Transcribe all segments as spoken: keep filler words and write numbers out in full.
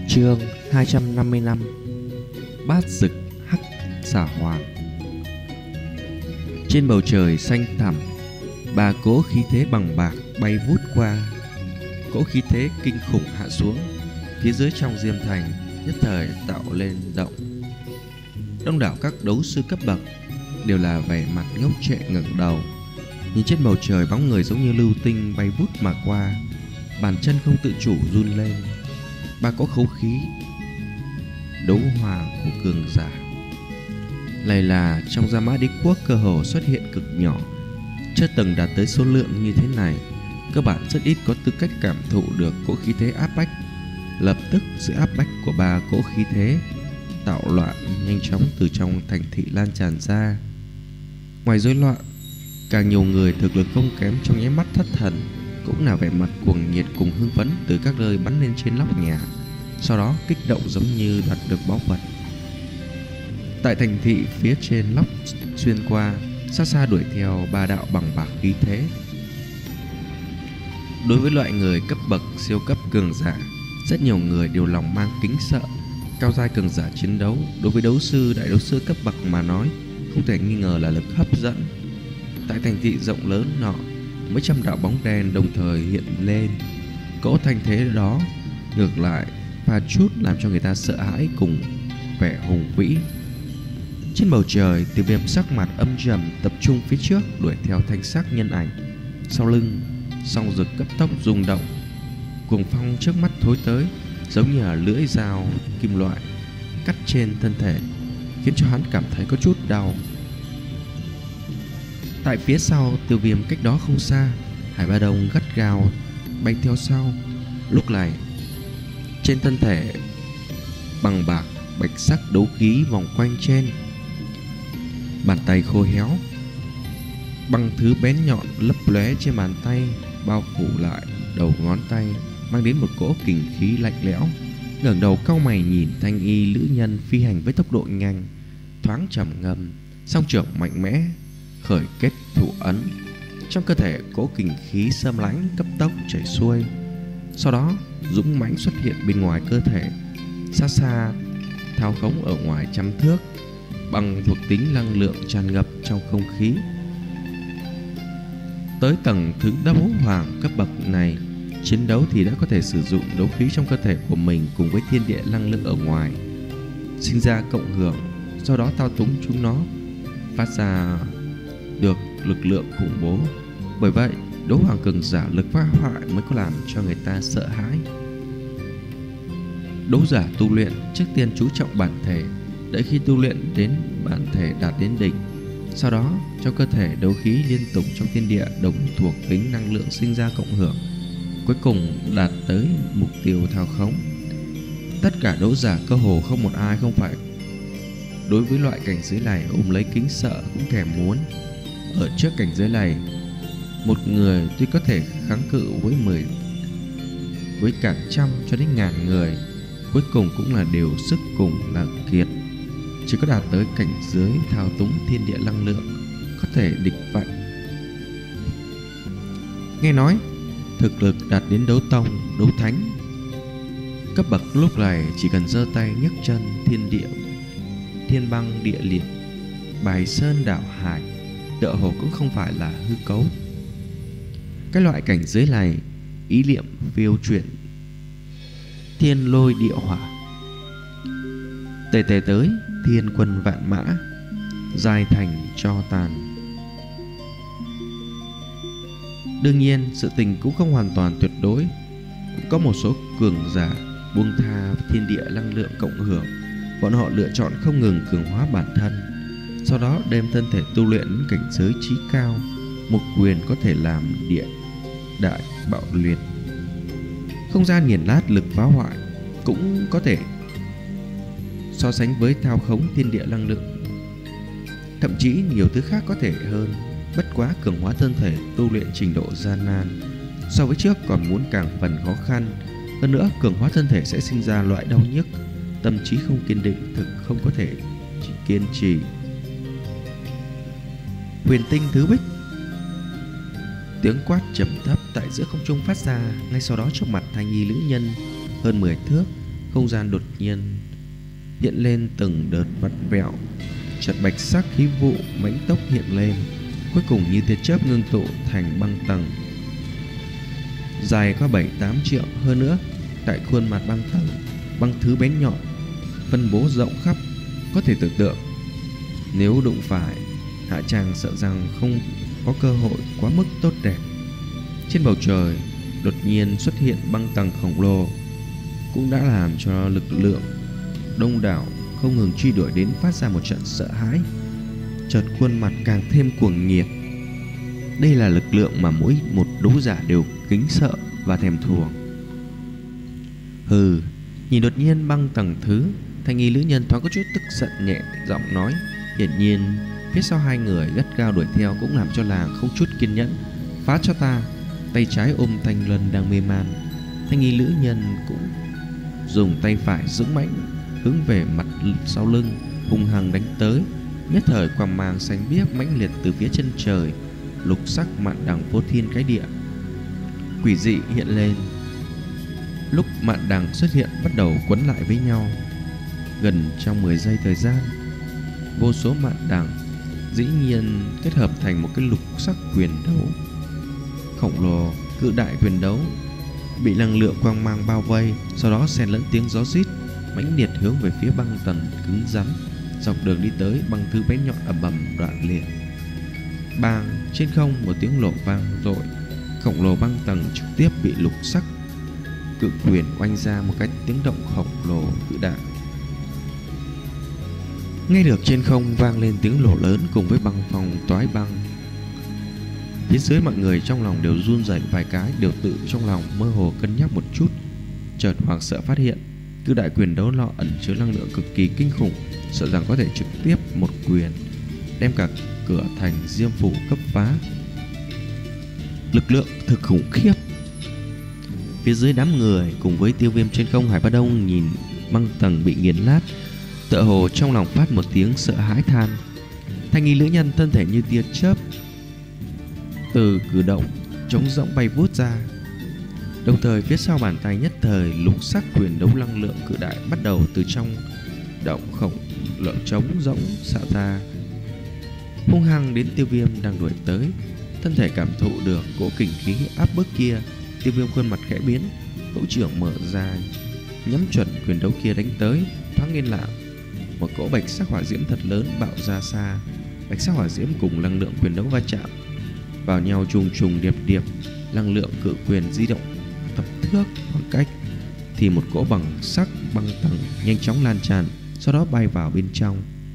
Chương hai trăm năm mươi lăm. Bát Dực Hắc Xà Hoàng. Trên bầu trời xanh thẳm, ba cỗ khí thế bằng bạc bay vút qua. Cỗ khí thế kinh khủng hạ xuống, phía dưới trong Diêm Thành nhất thời tạo lên động. Đông đảo các đấu sư cấp bậc đều là vẻ mặt ngốc trệ ngẩng đầu, nhìn trên bầu trời bóng người giống như lưu tinh bay vút mà qua, bàn chân không tự chủ run lên. Ba cỗ khấu khí đấu hoàng của cường giả này là trong Gia Mã Đế Quốc cơ hồ xuất hiện cực nhỏ, chưa từng đạt tới số lượng như thế này. Các bạn rất ít có tư cách cảm thụ được cỗ khí thế áp bách. Lập tức sự áp bách của ba cỗ khí thế tạo loạn nhanh chóng từ trong thành thị lan tràn ra. Ngoài rối loạn, càng nhiều người thực lực không kém trong nháy mắt thất thần, cũng là vẻ mặt cuồng nhiệt cùng hưng phấn từ các nơi bắn lên trên nóc nhà, sau đó kích động giống như đoạt được báu vật. Tại thành thị phía trên nóc xuyên qua, xa xa đuổi theo ba đạo bằng bạc khí thế. Đối với loại người cấp bậc siêu cấp cường giả, rất nhiều người đều lòng mang kính sợ. Cao giai cường giả chiến đấu đối với đấu sư, đại đấu sư cấp bậc mà nói không thể nghi ngờ là lực hấp dẫn. Tại thành thị rộng lớn nọ, mấy trăm đạo bóng đen đồng thời hiện lên. Cỗ thanh thế đó ngược lại pha chút làm cho người ta sợ hãi cùng vẻ hùng vĩ. Trên bầu trời, Tiêu Viêm sắc mặt âm trầm tập trung phía trước đuổi theo thanh sắc nhân ảnh. Sau lưng, song rực cấp tốc rung động, cuồng phong trước mắt thối tới, giống như là lưỡi dao kim loại cắt trên thân thể, khiến cho hắn cảm thấy có chút đau. Tại phía sau Tiêu Viêm cách đó không xa, Hải Ba Đông gắt gao bay theo sau. Lúc này trên thân thể bằng bạc bạch sắc đấu khí vòng quanh trên bàn tay khô héo, băng thứ bén nhọn lấp lóe trên bàn tay bao phủ lại đầu ngón tay, mang đến một cỗ kình khí lạnh lẽo. Ngẩng đầu cau mày nhìn thanh y lữ nhân phi hành với tốc độ nhanh, thoáng trầm ngâm, song trưởng mạnh mẽ khởi kết thủ ấn. Trong cơ thể cỗ kình khí xâm lãnh cấp tốc chảy xuôi, sau đó dũng mãnh xuất hiện bên ngoài cơ thể, xa xa thao khống ở ngoài trăm thước, bằng thuộc tính năng lượng tràn ngập trong không khí. Tới tầng thứ đấu hoàng cấp bậc này, chiến đấu thì đã có thể sử dụng đấu khí trong cơ thể của mình cùng với thiên địa năng lượng ở ngoài, sinh ra cộng hưởng, sau đó thao túng chúng nó, phát ra được lực lượng khủng bố. Bởi vậy, đấu hoàng cường giả lực phá hoại mới có làm cho người ta sợ hãi. Đấu giả tu luyện trước tiên chú trọng bản thể, đợi khi tu luyện đến bản thể đạt đến đỉnh, sau đó trong cơ thể đấu khí liên tục trong thiên địa đồng thuộc tính năng lượng sinh ra cộng hưởng, cuối cùng đạt tới mục tiêu thao khống. Tất cả đấu giả cơ hồ không một ai không phải đối với loại cảnh giới này ôm lấy kính sợ cũng thèm muốn. Ở trước cảnh giới này, một người tuy có thể kháng cự với mười với cả trăm cho đến ngàn người, cuối cùng cũng là đều sức cùng là kiệt. Chỉ có đạt tới cảnh giới thao túng thiên địa năng lượng có thể địch vận. Nghe nói thực lực đạt đến đấu tông, đấu thánh cấp bậc lúc này chỉ cần giơ tay nhấc chân, thiên địa thiên băng địa liệt, bài sơn đảo hải, tựa hồ cũng không phải là hư cấu. Cái loại cảnh giới này, ý niệm phiêu chuyển, thiên lôi địa hỏa, tề tề tới thiên quân vạn mã, giai thành cho tàn. Đương nhiên, sự tình cũng không hoàn toàn tuyệt đối. Cũng có một số cường giả buông tha thiên địa năng lượng cộng hưởng, bọn họ lựa chọn không ngừng cường hóa bản thân, sau đó đem thân thể tu luyện đến cảnh giới trí cao, một quyền có thể làm địa đại bạo liệt, không gian nghiền nát lực phá hoại, cũng có thể so sánh với thao khống thiên địa năng lượng. Thậm chí nhiều thứ khác có thể hơn. Bất quá cường hóa thân thể tu luyện trình độ gian nan, so với trước còn muốn càng phần khó khăn. Hơn nữa, cường hóa thân thể sẽ sinh ra loại đau nhức, tâm trí không kiên định, thực không có thể chỉ kiên trì. Huyền tinh thứ bích, tiếng quát trầm thấp tại giữa không trung phát ra. Ngay sau đó, trước mặt thanh y lữ nhân hơn mười thước, không gian đột nhiên hiện lên từng đợt vặn vẹo, chợt bạch sắc khí vụ mãnh tốc hiện lên, cuối cùng như tia chớp ngưng tụ thành băng tầng dài có bảy tám triệu. Hơn nữa, tại khuôn mặt băng tầng, băng thứ bén nhọn phân bố rộng khắp, có thể tưởng tượng nếu đụng phải, Hạ Tràng sợ rằng không có cơ hội quá mức tốt đẹp. Trên bầu trời đột nhiên xuất hiện băng tầng khổng lồ, cũng đã làm cho lực lượng đông đảo không ngừng truy đuổi đến phát ra một trận sợ hãi, chợt khuôn mặt càng thêm cuồng nhiệt. Đây là lực lượng mà mỗi một đấu giả đều kính sợ và thèm thuồng. Hừ, nhìn đột nhiên băng tầng thứ, thanh y lữ nhân thoáng có chút tức giận, nhẹ giọng nói. Hiển nhiên phía sau hai người gắt gao đuổi theo cũng làm cho làng không chút kiên nhẫn. Phá cho ta! Tay trái ôm Thanh Lân đang mê man, thanh y lữ nhân cũng dùng tay phải dũng mãnh hướng về mặt sau lưng, hung hăng đánh tới. Nhất thời quang mang xanh biếc mãnh liệt từ phía chân trời, lục sắc mạn đằng vô thiên cái địa quỷ dị hiện lên. Lúc mạn đằng xuất hiện bắt đầu quấn lại với nhau. Gần trong mười giây thời gian, vô số mạn đằng dĩ nhiên kết hợp thành một cái lục sắc quyền đấu khổng lồ. Cự đại quyền đấu bị năng lượng quang mang bao vây, sau đó xen lẫn tiếng gió rít mãnh liệt hướng về phía băng tầng cứng rắn. Dọc đường đi tới, băng thứ bén nhọn ầm ầm đoạn liệt. Bang! Trên không một tiếng nổ vang dội, khổng lồ băng tầng trực tiếp bị lục sắc cự quyền oanh ra một cái tiếng động khổng lồ cự đại. Nghe được trên không vang lên tiếng nổ lớn cùng với băng phong toái băng. Phía dưới mọi người trong lòng đều run rẩy vài cái, đều tự trong lòng mơ hồ cân nhắc một chút, chợt hoảng sợ phát hiện cự đại quyền đấu lọ ẩn chứa năng lượng cực kỳ kinh khủng, sợ rằng có thể trực tiếp một quyền đem cả cửa thành Diêm Phủ cấp phá. Lực lượng thực khủng khiếp. Phía dưới đám người cùng với Tiêu Viêm trên không, Hải Bá Đông nhìn băng tầng bị nghiền nát, tựa hồ trong lòng phát một tiếng sợ hãi than. Thanh y lữ nhân thân thể như tia chớp từ cử động trống rỗng bay vút ra, đồng thời phía sau bàn tay nhất thời lục sắc quyền đấu năng lượng cự đại bắt đầu từ trong động khổng lồ trống rỗng xạ ra, hung hăng đến Tiêu Viêm đang đuổi tới. Thân thể cảm thụ được cỗ kình khí áp bức kia, Tiêu Viêm khuôn mặt khẽ biến, hữu trưởng mở ra nhắm chuẩn quyền đấu kia đánh tới. Thoáng yên lặng, một cỗ bạch sắc hỏa diễm thật lớn bạo ra xa. Bạch sắc hỏa diễm cùng năng lượng quyền đấu va chạm vào nhau trùng trùng điệp điệp, năng lượng cự quyền di động tập thước khoảng cách, thì một cỗ bằng sắc băng tầng nhanh chóng lan tràn, sau đó bay vào bên trong.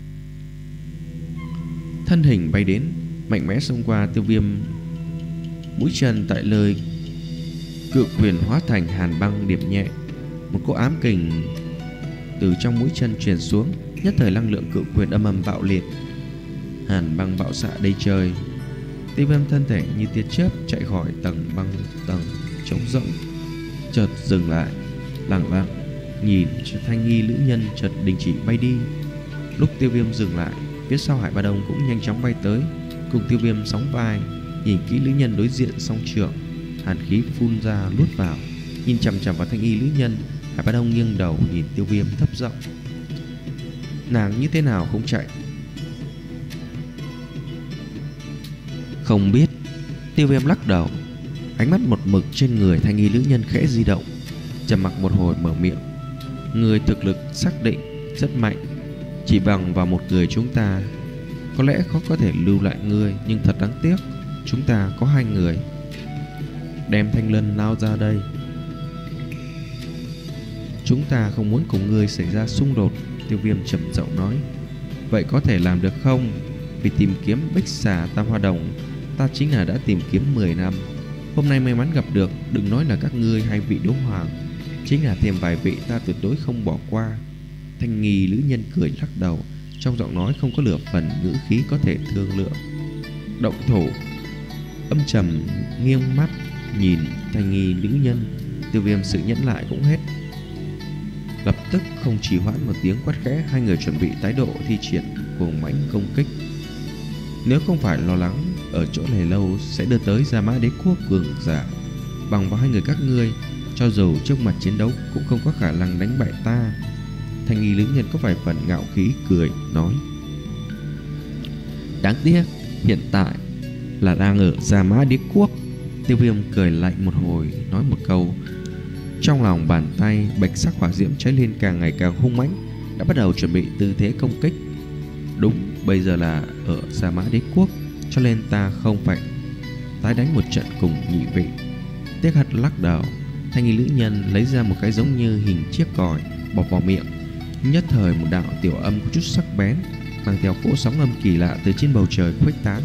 Thân hình bay đến, mạnh mẽ xông qua Tiêu Viêm, mũi chân tại lời cự quyền hóa thành hàn băng điệp nhẹ. Một cỗ ám kình từ trong mũi chân truyền xuống, nhất thời năng lượng cự quyền âm âm bạo liệt, hàn băng bạo xạ đầy trời. Tiêu Viêm thân thể như tia chớp chạy khỏi tầng băng tầng trống rỗng, chợt dừng lại, lặng lặng nhìn cho thanh nghi lữ nhân chợt đình chỉ bay đi. Lúc Tiêu Viêm dừng lại, phía sau Hải Bá Đông cũng nhanh chóng bay tới, cùng Tiêu Viêm sóng vai, nhìn kỹ lữ nhân đối diện song trưởng, hàn khí phun ra luốt vào. Nhìn chằm chằm vào thanh y lữ nhân, Hải Bá Đông nghiêng đầu nhìn Tiêu Viêm thấp giọng: nàng như thế nào không chạy? Không biết. Tiêu Viêm lắc đầu, ánh mắt một mực trên người thanh y lữ nhân khẽ di động, trầm mặc một hồi mở miệng: người thực lực xác định rất mạnh, chỉ bằng vào một người chúng ta có lẽ khó có thể lưu lại ngươi, nhưng thật đáng tiếc, chúng ta có hai người. Đem Thanh Lân lao ra đây. Chúng ta không muốn cùng ngươi xảy ra xung đột. Tiêu Viêm trầm giọng nói. Vậy có thể làm được không? Vì tìm kiếm Bích Xà Tam Hoa Đồng, ta chính là đã tìm kiếm mười năm. Hôm nay may mắn gặp được, đừng nói là các ngươi hay vị đấu hoàng, chính là thêm vài vị ta tuyệt đối không bỏ qua. Thanh nghi lữ nhân cười lắc đầu, trong giọng nói không có nửa phần ngữ khí có thể thương lượng. Động thủ. Âm trầm nghiêng mắt nhìn thanh nghi lữ nhân. Tiêu Viêm sự nhẫn lại cũng hết, lập tức không trì hoãn một tiếng quát khẽ, hai người chuẩn bị tái độ thi triển cuồng mãnh công kích. Nếu không phải lo lắng ở chỗ này lâu sẽ đưa tới Gia Mã Đế Quốc cường giả, bằng vào hai người các ngươi, cho dù trước mặt chiến đấu cũng không có khả năng đánh bại ta. Thanh y lữ nhân có vài phần ngạo khí cười nói: Đáng tiếc hiện tại là đang ở Gia Mã Đế Quốc. Tiêu Viêm cười lạnh một hồi, nói một câu. Trong lòng bàn tay bạch sắc hỏa diễm cháy lên càng ngày càng hung mãnh, đã bắt đầu chuẩn bị tư thế công kích. Đúng, bây giờ là ở Gia Mã Đế Quốc, cho nên ta không phải tái đánh một trận cùng nhị vị. Tiếc hận lắc đầu. Thanh y lữ nhân lấy ra một cái giống như hình chiếc còi bọc vào miệng. Nhất thời một đạo tiểu âm có chút sắc bén, mang theo cỗ sóng âm kỳ lạ từ trên bầu trời khuếch tán.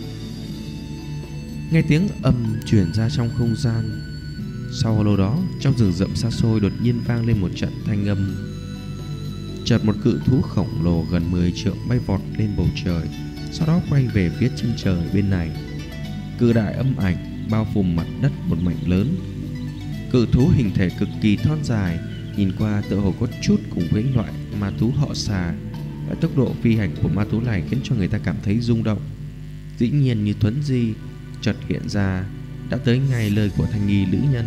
Nghe tiếng âm truyền ra trong không gian. Sau lâu đó, trong rừng rậm xa xôi đột nhiên vang lên một trận thanh âm. Chợt một cự thú khổng lồ gần mười trượng bay vọt lên bầu trời, sau đó quay về phía chân trời bên này. Cự đại âm ảnh bao phủ mặt đất một mảnh lớn. Cự thú hình thể cực kỳ thon dài, nhìn qua tựa hồ có chút cùng với loại ma thú họ Xà. Và tốc độ phi hành của ma thú này khiến cho người ta cảm thấy rung động. Dĩ nhiên như thuấn di chợt hiện ra, đã tới ngay lời của thanh nghi lữ nhân.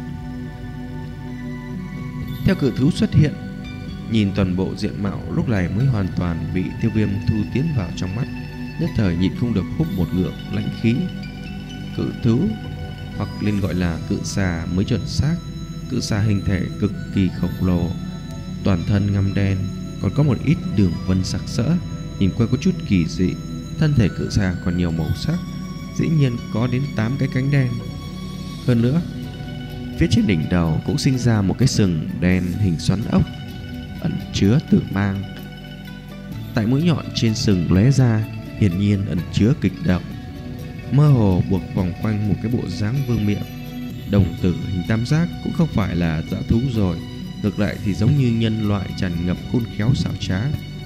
Theo cự thú xuất hiện, nhìn toàn bộ diện mạo lúc này mới hoàn toàn bị Tiêu Viêm thu tiến vào trong mắt. Nhất thời nhịn không được hút một ngụm lãnh khí. Cự thú, hoặc nên gọi là cự xà mới chuẩn xác. Cự xà hình thể cực kỳ khổng lồ, toàn thân ngăm đen, còn có một ít đường vân sặc sỡ, nhìn qua có chút kỳ dị. Thân thể cự xà còn nhiều màu sắc, dĩ nhiên có đến tám cái cánh đen. Hơn nữa, phía trên đỉnh đầu cũng sinh ra một cái sừng đen hình xoắn ốc, ẩn chứa tử mang. Tại mũi nhọn trên sừng lóe ra, hiển nhiên ẩn chứa kịch độc, mơ hồ buộc vòng quanh một cái bộ dáng vương miện. Đồng tử hình tam giác cũng không phải là dã thú rồi, ngược lại thì giống như nhân loại tràn ngập khôn khéo xảo trá.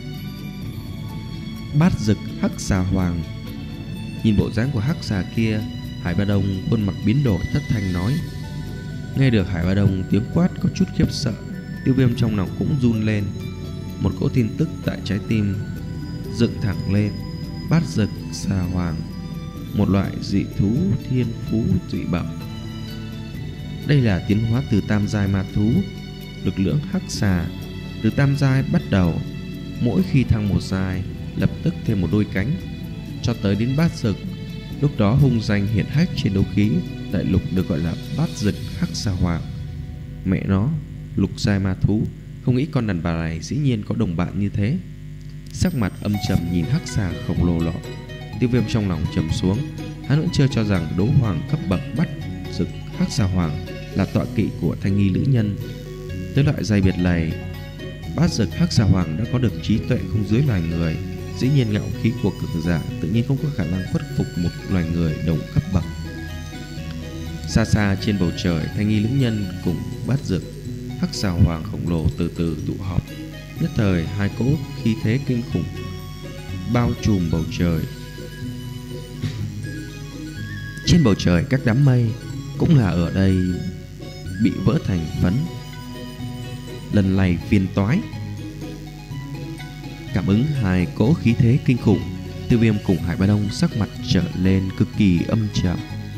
Bát Dực Hắc Xà Hoàng. Nhìn bộ dáng của hắc xà kia, Hải Ba Đông khuôn mặt biến đổi thất thanh nói. Nghe được Hải Ba Đông tiếng quát có chút khiếp sợ, Tiêu Viêm trong lòng cũng run lên. Một cỗ tin tức tại trái tim dựng thẳng lên. Bát Dực Xà Hoàng, một loại dị thú thiên phú dị bẩm. Đây là tiến hóa từ tam giai ma thú. Lực lượng hắc xà từ tam giai bắt đầu, mỗi khi thăng một giai lập tức thêm một đôi cánh, cho tới đến bát dực. Lúc đó hung danh hiển hách trên đấu khí đại lục được gọi là Bát Dực Hắc Xà Hoàng. Mẹ nó, lục giai ma thú, không nghĩ con đàn bà này dĩ nhiên có đồng bạn như thế. Sắc mặt âm trầm nhìn hắc xà khổng lồ lọ, Tiêu Viêm trong lòng trầm xuống. Hắn vẫn chưa cho rằng đấu hoàng cấp bậc Bát Dực Hắc Xà Hoàng là tọa kỵ của thanh nghi lữ nhân. Tới loại giai biệt này, Bát Dực Hắc Xà Hoàng đã có được trí tuệ không dưới loài người. Dĩ nhiên ngạo khí của cường giả tự nhiên không có khả năng khuất phục một loài người đồng cấp bậc. Xa xa trên bầu trời, thanh nghi lữ nhân cùng Bát Dực Hắc Xà Hoàng khổng lồ từ từ tụ họp. Nhất thời hai cỗ khí thế kinh khủng bao trùm bầu trời. Trên bầu trời các đám mây cũng là ở đây bị vỡ thành phấn. Lần này phiền toái. Cảm ứng hai cỗ khí thế kinh khủng, Tiêu Viêm cùng Hải Ba Đông sắc mặt trở lên cực kỳ âm trầm.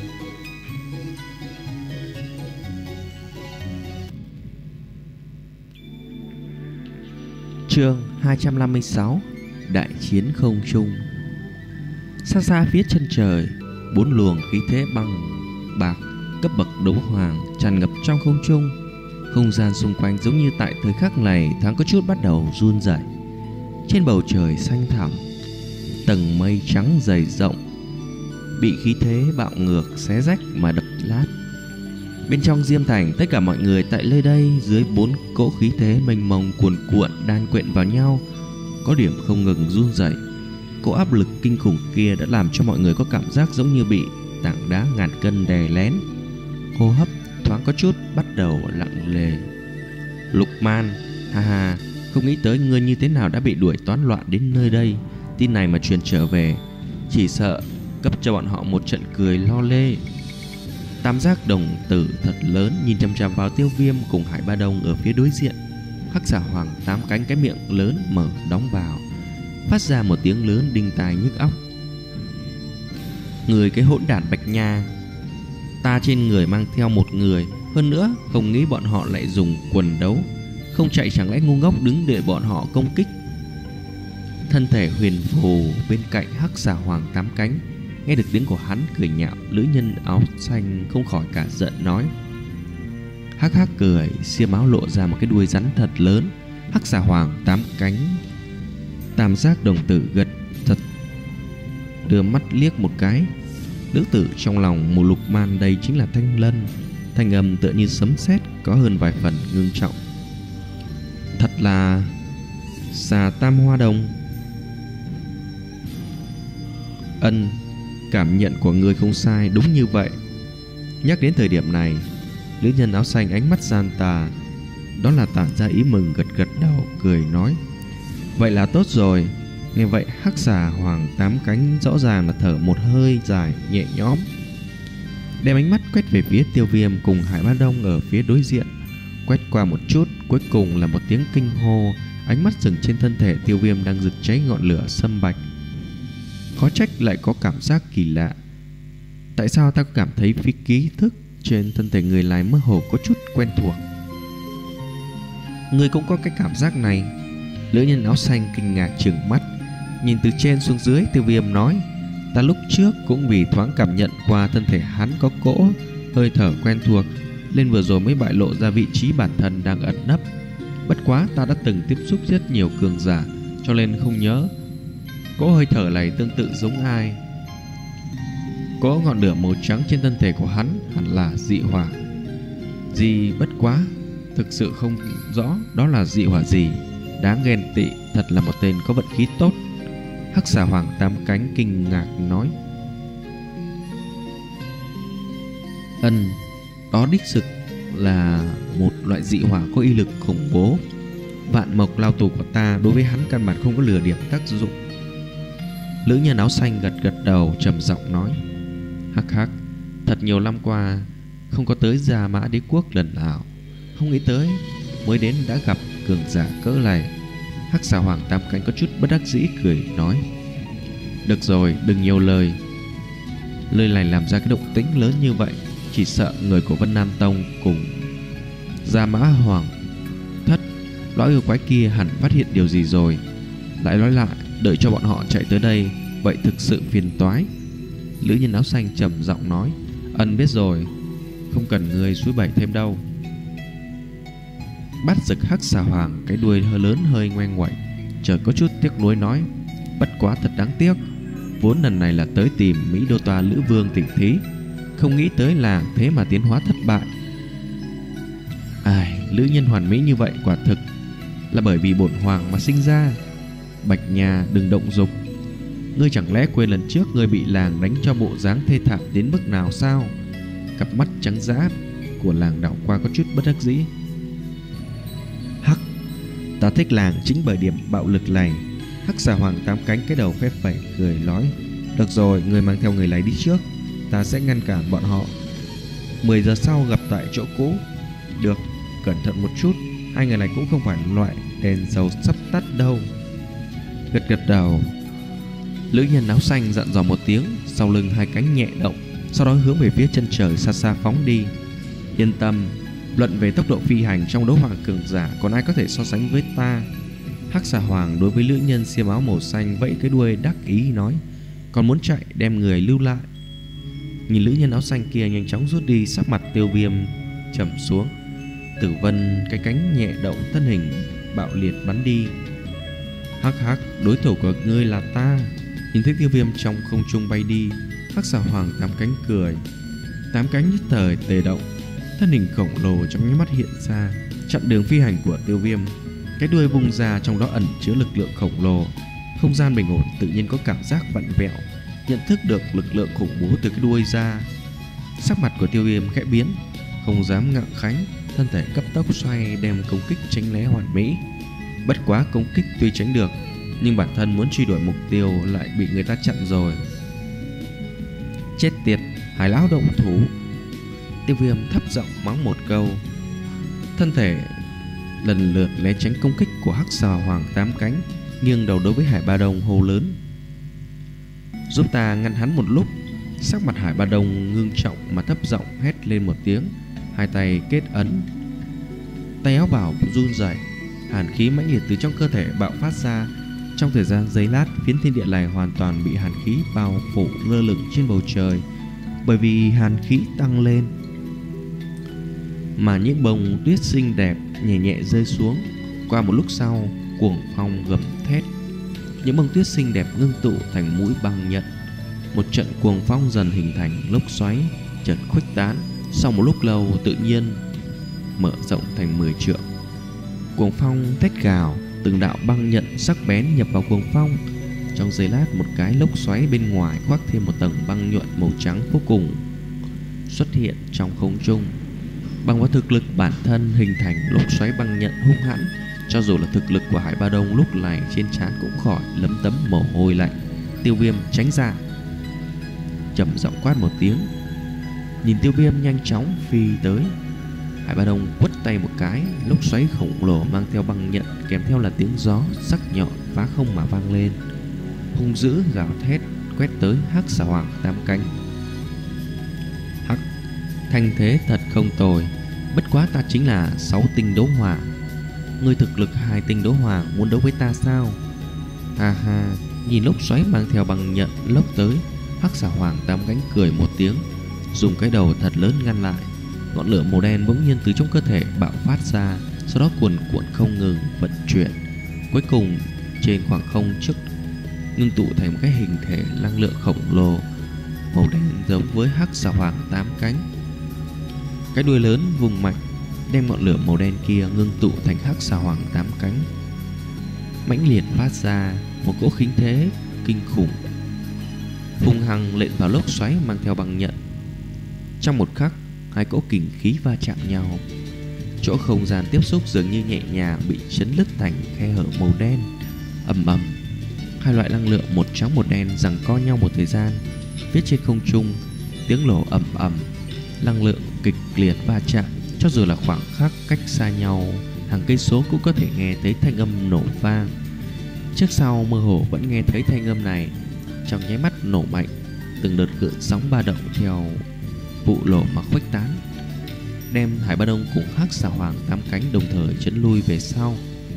Chương hai trăm năm mươi sáu. Đại chiến không trung. Xa xa phía chân trời, bốn luồng khí thế băng bạc cấp bậc đấu hoàng tràn ngập trong không trung. Không gian xung quanh giống như tại thời khắc này thoáng có chút bắt đầu run rẩy. Trên bầu trời xanh thẳm, tầng mây trắng dày rộng bị khí thế bạo ngược xé rách mà đập lát. Bên trong Diêm Thành, tất cả mọi người tại nơi đây dưới bốn cỗ khí thế mênh mông cuồn cuộn đan quyện vào nhau, có điểm không ngừng run rẩy. Cỗ áp lực kinh khủng kia đã làm cho mọi người có cảm giác giống như bị tảng đá ngàn cân đè lén. Hô hấp thoáng có chút bắt đầu lặng lề. Lục Man, ha ha, không nghĩ tới ngươi như thế nào đã bị đuổi toán loạn đến nơi đây. Tin này mà truyền trở về, chỉ sợ cấp cho bọn họ một trận cười lo lê. Tam giác đồng tử thật lớn nhìn chằm chằm vào Tiêu Viêm cùng Hải Ba Đông ở phía đối diện. Hắc Xà Hoàng tám cánh cái miệng lớn mở đóng vào, phát ra một tiếng lớn đinh tai nhức óc. Người cái hỗn đản Bạch Nha, ta trên người mang theo một người Hơn nữa không nghĩ bọn họ lại dùng quần đấu, không chạy chẳng lẽ ngu ngốc đứng để bọn họ công kích. Thân thể huyền phù bên cạnh Hắc Xà Hoàng tám cánh nghe được tiếng của hắn cười nhạo, nữ nhân áo xanh không khỏi cả giận nói: hắc hắc cười, xiêm áo lộ ra một cái đuôi rắn thật lớn. Hắc Xà Hoàng tám cánh tam giác đồng tử gật thật, đưa mắt liếc một cái. Nữ tử trong lòng Mộ Lục Man đây chính là Thanh Lân, thanh âm tựa như sấm sét, có hơn vài phần ngưng trọng. Thật là xà tam hoa đồng. Ân, cảm nhận của người không sai, đúng như vậy. Nhắc đến thời điểm này, nữ nhân áo xanh ánh mắt gian tà, đó là tản ra ý mừng, gật gật đầu cười nói: vậy là tốt rồi. Nghe vậy Hắc Xà Hoàng tám cánh rõ ràng là thở một hơi dài nhẹ nhõm, đem ánh mắt quét về phía Tiêu Viêm cùng Hải Ba Đông ở phía đối diện. Quét qua một chút, cuối cùng là một tiếng kinh hô. Ánh mắt dừng trên thân thể Tiêu Viêm đang rực cháy ngọn lửa sâm bạch. Khó trách lại có cảm giác kỳ lạ. Tại sao ta có cảm thấy phía ký thức trên thân thể người này mơ hồ có chút quen thuộc? Người cũng có cái cảm giác này? Nữ nhân áo xanh kinh ngạc trừng mắt, nhìn từ trên xuống dưới. Tiêu Viêm nói: ta lúc trước cũng vì thoáng cảm nhận qua thân thể hắn có cỗ hơi thở quen thuộc, nên vừa rồi mới bại lộ ra vị trí bản thân đang ẩn nấp. Bất quá ta đã từng tiếp xúc rất nhiều cường giả, cho nên không nhớ cỗ hơi thở này tương tự giống ai. Cỗ ngọn lửa màu trắng trên thân thể của hắn hẳn là dị hỏa gì, bất quá thực sự không rõ đó là dị hỏa gì. Đáng ghen tị, thật là một tên có vận khí tốt. Hắc Xà Hoàng tám cánh kinh ngạc nói: ân, đó đích thực là một loại dị hỏa có uy lực khủng bố. Vạn mộc lao tù của ta đối với hắn căn bản không có lừa điểm tác dụng. Nữ nhân áo xanh gật gật đầu trầm giọng nói: hắc hắc, thật nhiều năm qua không có tới Gia Mã Đế quốc lần nào, không nghĩ tới mới đến đã gặp cường giả cỡ này. Hắc Xà Hoàng tám cánh có chút bất đắc dĩ cười nói: được rồi, đừng nhiều lời. Lời này làm ra cái động tĩnh lớn như vậy, chỉ sợ người của Vân Nam Tông cùng Gia Mã Hoàng thất lõi yêu quái kia hẳn phát hiện điều gì rồi. Lại nói lại, đợi cho bọn họ chạy tới đây, vậy thực sự phiền toái. Nữ nhân áo xanh trầm giọng nói: ân, biết rồi, không cần người suối bày thêm đâu. Bắt giật Hắc Xà Hoàng cái đuôi hơi lớn hơi ngoe ngoẩy, chợt có chút tiếc nuối nói: bất quá thật đáng tiếc, vốn lần này là tới tìm Mỹ Đô Toa Lữ Vương tỷ thí, không nghĩ tới làng thế mà tiến hóa thất bại. Ai, nữ nhân hoàn mỹ như vậy quả thực là bởi vì bổn hoàng mà sinh ra. Bạch Nha, đừng động dục. Ngươi chẳng lẽ quên lần trước ngươi bị làng đánh cho bộ dáng thê thảm đến mức nào sao? Cặp mắt trắng dã của làng đảo qua có chút bất đắc dĩ. Hắc, ta thích làng chính bởi điểm bạo lực này. Hắc Xà Hoàng tám cánh cái đầu phép phẩy cười nói: được rồi, người mang theo người này đi trước, ta sẽ ngăn cản bọn họ. Mười giờ sau gặp tại chỗ cũ. Được, cẩn thận một chút, hai người này cũng không phải loại đèn dầu sắp tắt đâu. Gật gật đầu. Nữ nhân áo xanh dặn dò một tiếng, sau lưng hai cánh nhẹ động, sau đó hướng về phía chân trời xa xa phóng đi. Yên tâm, luận về tốc độ phi hành trong đấu hoàng cường giả, còn ai có thể so sánh với ta? Hắc Xà Hoàng đối với nữ nhân xiêm áo màu xanh vẫy cái đuôi đắc ý nói: còn muốn chạy đem người lưu lại. Nhìn nữ nhân áo xanh kia nhanh chóng rút đi, sắc mặt Tiêu Viêm trầm xuống. Tử Vân cái cánh nhẹ động, thân hình bạo liệt bắn đi. Hắc hắc, đối thủ của ngươi là ta. Nhìn thấy Tiêu Viêm trong không trung bay đi, Hắc Xà Hoàng tám cánh cười. Tám cánh nhất thời tề động, thân hình khổng lồ trong nháy mắt hiện ra, chặn đường phi hành của Tiêu Viêm. Cái đuôi vung ra, trong đó ẩn chứa lực lượng khổng lồ. Không gian bình ổn tự nhiên có cảm giác vặn vẹo, nhận thức được lực lượng khủng bố từ cái đuôi ra. Sắc mặt của Tiêu Viêm khẽ biến, không dám ngạng khánh, thân thể cấp tốc xoay đem công kích tránh né hoàn mỹ. Bất quá công kích tuy tránh được, nhưng bản thân muốn truy đuổi mục tiêu lại bị người ta chặn rồi. Chết tiệt, Hải lão động thủ. Tiêu Viêm thấp giọng mắng một câu, thân thể lần lượt né tránh công kích của Hắc Xà Hoàng tám cánh, nghiêng đầu đối với Hải Ba Đông hô lớn: giúp ta ngăn hắn một lúc. Sắc mặt Hải Ba Đông ngưng trọng mà thấp giọng hét lên một tiếng, hai tay kết ấn, tay áo bào run rẩy, hàn khí mãnh liệt từ trong cơ thể bạo phát ra. Trong thời gian giây lát, phiến thiên địa này hoàn toàn bị hàn khí bao phủ lơ lửng trên bầu trời. Bởi vì hàn khí tăng lên mà những bông tuyết xinh đẹp nhẹ nhẹ rơi xuống. Qua một lúc sau, cuồng phong gầm thét, những bông tuyết xinh đẹp ngưng tụ thành mũi băng nhận. Một trận cuồng phong dần hình thành lốc xoáy, chợt khuếch tán. Sau một lúc lâu tự nhiên mở rộng thành mười trượng. Cuồng phong thét gào, từng đạo băng nhận sắc bén nhập vào cuồng phong. Trong giây lát, một cái lốc xoáy bên ngoài khoác thêm một tầng băng nhuận màu trắng vô cùng xuất hiện trong không trung. Bằng vào thực lực bản thân hình thành lốc xoáy băng nhận hung hãn, cho dù là thực lực của Hải Ba Đông lúc này trên trán cũng khỏi lấm tấm mồ hôi lạnh. Tiêu Viêm tránh ra, trầm giọng quát một tiếng. Nhìn Tiêu Viêm nhanh chóng phi tới, Hải Ba Đông quất tay một cái, lốc xoáy khổng lồ mang theo băng nhận kèm theo là tiếng gió sắc nhọn phá không mà vang lên, hung dữ gào thét quét tới Hắc Xà Hoàng tám cánh. Hắc, thanh thế thật không tồi, bất quá ta chính là sáu tinh đấu hỏa, ngươi thực lực hai tinh đấu hỏa muốn đấu với ta sao? Ha ha. Nhìn lốc xoáy mang theo băng nhận lốc tới, Hắc Xà Hoàng tám cánh cười một tiếng, dùng cái đầu thật lớn ngăn lại. Ngọn lửa màu đen bỗng nhiên từ trong cơ thể bạo phát ra, sau đó cuồn cuộn không ngừng vận chuyển, cuối cùng trên khoảng không trước ngưng tụ thành một cái hình thể năng lượng khổng lồ màu đen giống với Hắc Xà Hoàng tám cánh. Cái đuôi lớn vùng mạnh đem ngọn lửa màu đen kia ngưng tụ thành Hắc Xà Hoàng tám cánh, mãnh liệt phát ra một cỗ khí thế kinh khủng, hung hăng lện vào lốc xoáy mang theo băng nhận. Trong một khắc, hai cỗ kình khí va chạm nhau, chỗ không gian tiếp xúc dường như nhẹ nhàng bị chấn lứt thành khe hở màu đen. Ầm ầm, hai loại năng lượng một trắng một đen giằng co nhau một thời gian. Phía trên không trung, tiếng nổ ầm ầm, năng lượng kịch liệt va chạm, cho dù là khoảng khắc cách xa nhau hàng cây số cũng có thể nghe thấy thanh âm nổ vang. Trước sau mơ hồ vẫn nghe thấy thanh âm này. Trong nháy mắt nổ mạnh, từng đợt gợn sóng ba động theo vụ nổ mà khuếch tán, đem Hải Ba Đông cùng Hắc Xà Hoàng tám cánh đồng thời chấn lui về sau.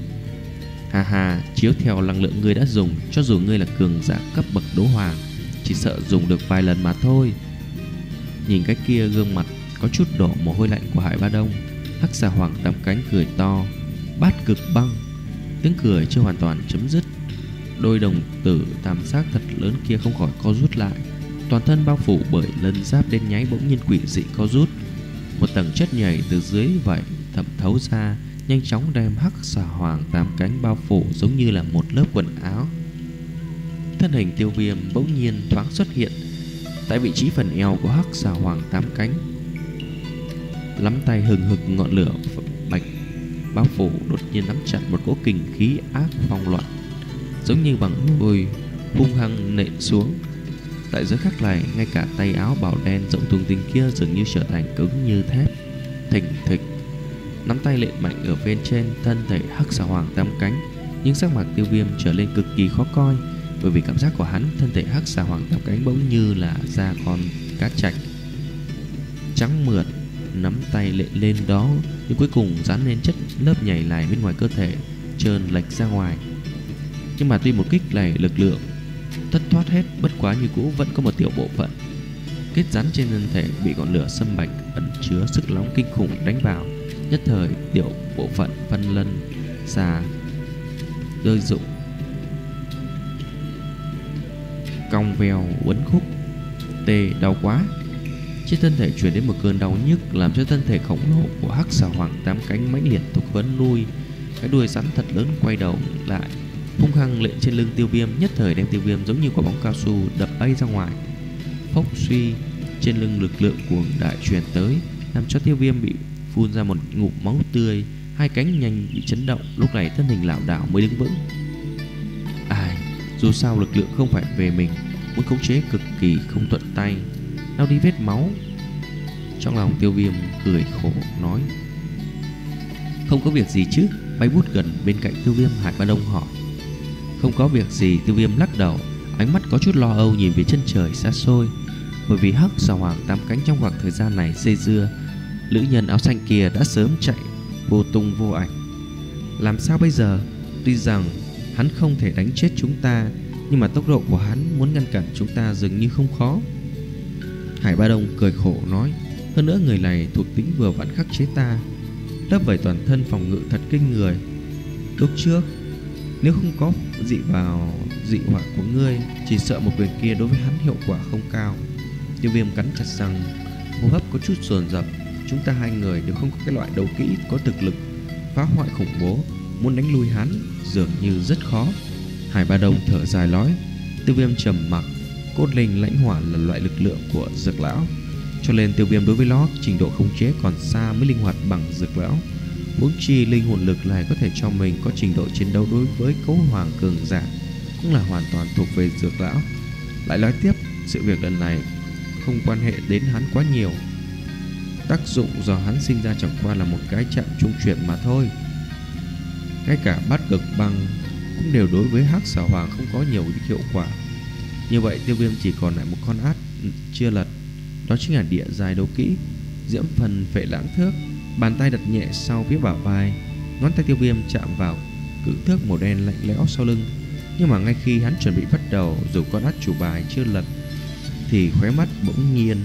Hà hà, chiếu theo năng lượng ngươi đã dùng, cho dù ngươi là cường giả cấp bậc đấu hoàng, chỉ sợ dùng được vài lần mà thôi. Nhìn cái kia gương mặt có chút đổ mồ hôi lạnh của Hải Ba Đông, Hắc Xà Hoàng tám cánh cười to, bát cực băng. Tiếng cười chưa hoàn toàn chấm dứt, đôi đồng tử tam giác thật lớn kia không khỏi co rút lại, toàn thân bao phủ bởi lân giáp đen nháy bỗng nhiên quỷ dị co rút. Một tầng chất nhảy từ dưới vậy thẩm thấu ra, nhanh chóng đem Hắc Xà Hoàng tám cánh bao phủ giống như là một lớp quần áo. Thân hình Tiêu Viêm bỗng nhiên thoáng xuất hiện tại vị trí phần eo của Hắc Xà Hoàng tám cánh, nắm tay hừng hực ngọn lửa bạch bao phủ, đột nhiên nắm chặt một cỗ kình khí ác phong loạn, giống như bằng đôi hung hăng nện xuống. Tại giới khắc này, ngay cả tay áo bào đen rộng thùng thình kia dường như trở thành cứng như thép. Thình thịch, nắm tay lện mạnh ở bên trên thân thể Hắc Xà Hoàng tám cánh, nhưng sắc mặt Tiêu Viêm trở lên cực kỳ khó coi, bởi vì cảm giác của hắn, thân thể Hắc Xà Hoàng tám cánh bỗng như là da con cá trạch trắng mượt, nắm tay lện lên đó, nhưng cuối cùng dán lên chất lớp nhảy lại bên ngoài cơ thể, trơn lệch ra ngoài. Nhưng mà tuy một kích này lực lượng thất thoát hết, bất quá như cũ vẫn có một tiểu bộ phận kết rắn trên thân thể bị ngọn lửa xâm bạch ẩn chứa sức nóng kinh khủng đánh vào, nhất thời tiểu bộ phận phân lân xa rơi rụng, cong veo uốn khúc. Tê, đau quá. Trên thân thể truyền đến một cơn đau nhức, làm cho thân thể khổng lồ của Hắc Xà Hoàng tám cánh mãnh liệt thúc vấn lui. Cái đuôi rắn thật lớn quay đầu lại, hung hăng lện trên lưng Tiêu Viêm, nhất thời đem Tiêu Viêm giống như quả bóng cao su đập bay ra ngoài. Phốc suy, trên lưng lực lượng cuồng đại truyền tới, làm cho Tiêu Viêm bị phun ra một ngụm máu tươi, hai cánh nhanh bị chấn động. Lúc này thân hình lảo đảo mới đứng vững. Ai, dù sao lực lượng không phải về mình, muốn khống chế cực kỳ không thuận tay, lau đi vết máu. Trong lòng Tiêu Viêm cười khổ nói: không có việc gì chứ? Bay vút gần bên cạnh Tiêu Viêm, Hải Ba Đông hỏi. Không có việc gì, Tiêu Viêm lắc đầu, ánh mắt có chút lo âu nhìn về chân trời xa xôi. Bởi vì Hắc Xà Hoàng tám cánh trong khoảng thời gian này dây dưa Lữ nhân áo xanh kia đã sớm chạy vô tung vô ảnh. Làm sao bây giờ? Tuy rằng hắn không thể đánh chết chúng ta, nhưng mà tốc độ của hắn muốn ngăn cản chúng ta dường như không khó. Hải Ba Đông cười khổ nói, hơn nữa người này thuộc tính vừa vặn khắc chế ta, lớp vảy toàn thân phòng ngự thật kinh người. Lúc trước nếu không có dị vào dị hỏa của ngươi, chỉ sợ một quyền kia đối với hắn hiệu quả không cao. Tiêu Viêm cắn chặt răng, hô hấp có chút dồn dập. Chúng ta hai người đều không có cái loại đấu kỹ có thực lực phá hoại khủng bố, muốn đánh lui hắn dường như rất khó. Hải Ba Đông thở dài nói, Tiêu Viêm trầm mặc. Cốt linh lãnh hỏa là loại lực lượng của Dược lão, cho nên Tiêu Viêm đối với nó trình độ khống chế còn xa mới linh hoạt bằng Dược lão. Huống chi linh hồn lực này có thể cho mình có trình độ chiến đấu đối với cấu hoàng cường giả, cũng là hoàn toàn thuộc về Dược lão. Lại nói tiếp, sự việc lần này không quan hệ đến hắn quá nhiều, tác dụng do hắn sinh ra chẳng qua là một cái chạm trung chuyển mà thôi. Ngay cả bát cực băng cũng đều đối với hắc xà hoàng không có nhiều hiệu quả. Như vậy Tiêu Viêm chỉ còn lại một con át chưa lật, đó chính là địa giai đấu kỹ diễm phần phệ lãng thước. Bàn tay đặt nhẹ sau phía bả vai, ngón tay Tiêu Viêm chạm vào cự thước màu đen lạnh lẽo sau lưng. Nhưng mà ngay khi hắn chuẩn bị bắt đầu dùng con át chủ bài chưa lật, thì khóe mắt bỗng nhiên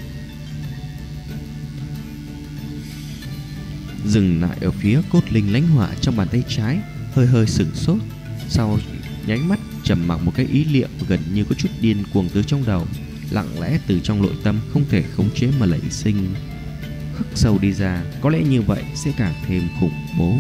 dừng lại ở phía cốt linh lãnh hỏa trong bàn tay trái, hơi hơi sửng sốt, sau nháy mắt trầm mặc một cái ý niệm gần như có chút điên cuồng từ trong đầu, lặng lẽ từ trong nội tâm không thể khống chế mà nảy sinh, khắc sâu đi ra. Có lẽ như vậy sẽ càng thêm khủng bố.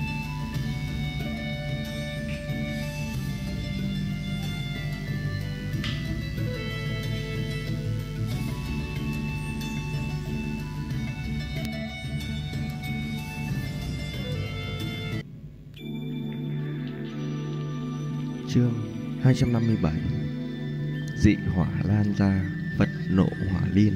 Chương hai trăm năm mươi bảy. Dị hỏa lan ra, Phật nộ hỏa liên.